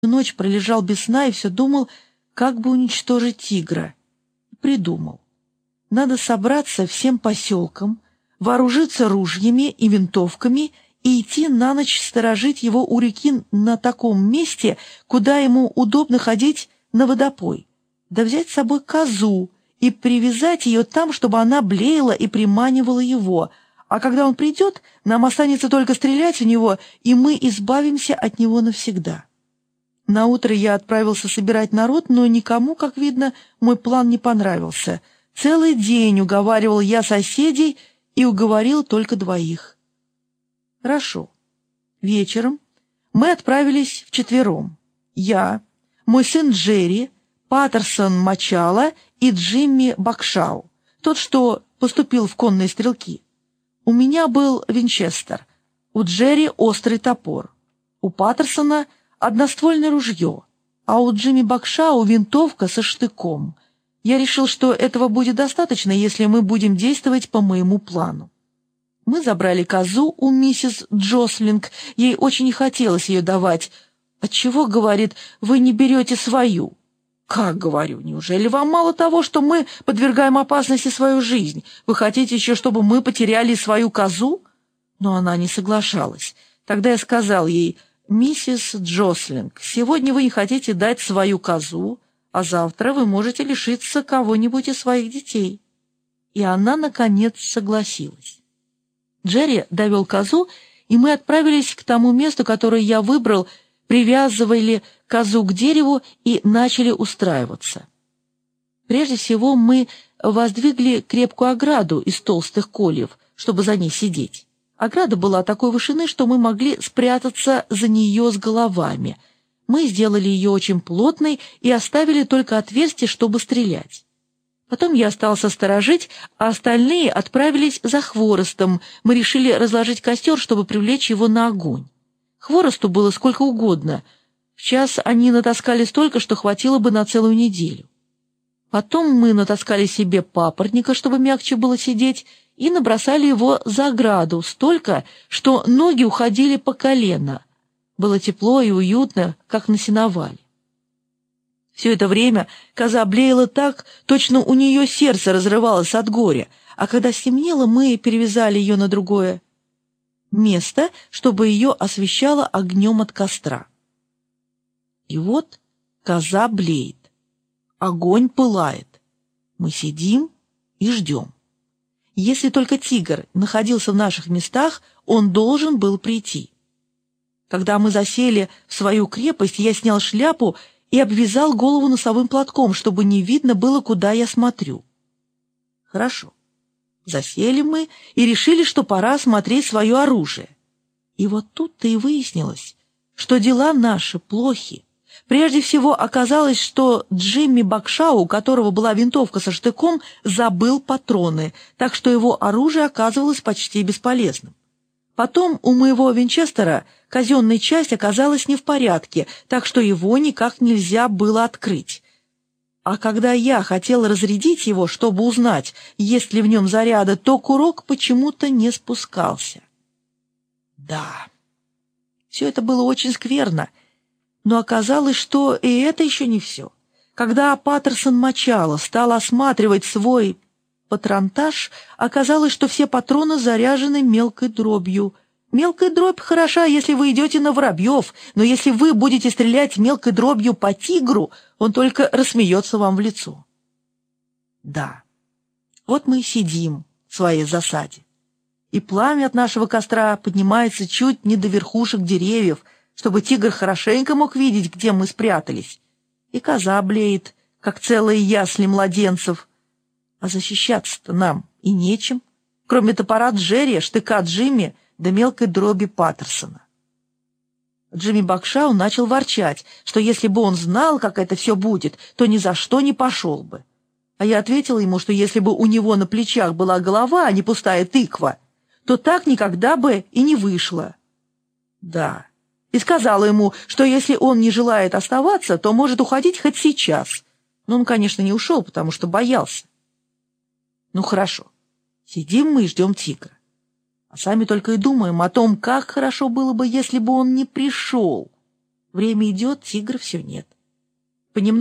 ночь пролежал без сна и все думал, как бы уничтожить тигра. Придумал. Надо собраться всем поселкам, вооружиться ружьями и винтовками и идти на ночь сторожить его у реки на таком месте, куда ему удобно ходить на водопой. Да взять с собой козу и привязать ее там, чтобы она блеяла и приманивала его, а когда он придет, нам останется только стрелять в него, и мы избавимся от него навсегда. Наутро я отправился собирать народ, но никому, как видно, мой план не понравился. Целый день уговаривал я соседей и уговорил только 2. Хорошо. Вечером мы отправились вчетвером. Я, мой сын Джерри, Паттерсон Мачало и Джимми Бакшау, тот, что поступил в конные стрелки. У меня был винчестер, у Джерри острый топор, у Паттерсона одноствольное ружье, а у Джимми Бакшау винтовка со штыком. Я решил, что этого будет достаточно, если мы будем действовать по моему плану. Мы забрали козу у миссис Джослинг, ей очень не хотелось ее давать. «Отчего, — говорит, — вы не берете свою?» «Как, — говорю, — неужели вам мало того, что мы подвергаем опасности свою жизнь? Вы хотите еще, чтобы мы потеряли свою козу?» Но она не соглашалась. Тогда я сказал ей: «Миссис Джослинг, сегодня вы не хотите дать свою козу, а завтра вы можете лишиться кого-нибудь из своих детей». И она, наконец, согласилась. Джерри довел козу, и мы отправились к тому месту, которое я выбрал, привязывали козу к дереву и начали устраиваться. Прежде всего мы воздвигли крепкую ограду из толстых кольев, чтобы за ней сидеть. Ограда была такой вышины, что мы могли спрятаться за нее с головами. Мы сделали ее очень плотной и оставили только отверстие, чтобы стрелять. Потом я остался сторожить, а остальные отправились за хворостом. Мы решили разложить костер, чтобы привлечь его на огонь. Хворосту было сколько угодно. В час они натаскали столько, что хватило бы на целую неделю. Потом мы натаскали себе папоротника, чтобы мягче было сидеть, и набросали его за ограду столько, что ноги уходили по колено. Было тепло и уютно, как на сеновале. Все это время коза блеяла так, точно у нее сердце разрывалось от горя, а когда стемнело, мы перевязали ее на другое место, чтобы ее освещало огнем от костра. И вот коза блеет, огонь пылает. Мы сидим и ждем. Если только тигр находился в наших местах, он должен был прийти. Когда мы засели в свою крепость, я снял шляпу и обвязал голову носовым платком, чтобы не видно было, куда я смотрю. Хорошо. Засели мы и решили, что пора осмотреть свое оружие. И вот тут-то и выяснилось, что дела наши плохи. Прежде всего оказалось, что Джимми Бакшау, у которого была винтовка со штыком, забыл патроны, так что его оружие оказывалось почти бесполезным. Потом у моего винчестера казенная часть оказалась не в порядке, так что его никак нельзя было открыть. А когда я хотел разрядить его, чтобы узнать, есть ли в нем заряда, то курок почему-то не спускался. Да, все это было очень скверно, но оказалось, что и это еще не все. Когда Паттерсон Мачало стал осматривать свой патронтаж, оказалось, что все патроны заряжены мелкой дробью. Мелкая дробь хороша, если вы идете на воробьев, но если вы будете стрелять мелкой дробью по тигру, он только рассмеется вам в лицо. Да, вот мы и сидим в своей засаде, и пламя от нашего костра поднимается чуть не до верхушек деревьев, чтобы тигр хорошенько мог видеть, где мы спрятались. И коза блеет, как целые ясли младенцев. А защищаться-то нам и нечем, кроме топора Джерри, штыка Джимми да мелкой дроби Паттерсона. Джимми Бакшау начал ворчать, что если бы он знал, как это все будет, то ни за что не пошел бы. А я ответила ему, что если бы у него на плечах была голова, а не пустая тыква, то так никогда бы и не вышло. Да, и сказала ему, что если он не желает оставаться, то может уходить хоть сейчас. Но он, конечно, не ушел, потому что боялся. Ну хорошо, сидим мы и ждем тигра. А сами только и думаем о том, как хорошо было бы, если бы он не пришел. Время идет, тигра все нет. Понемногу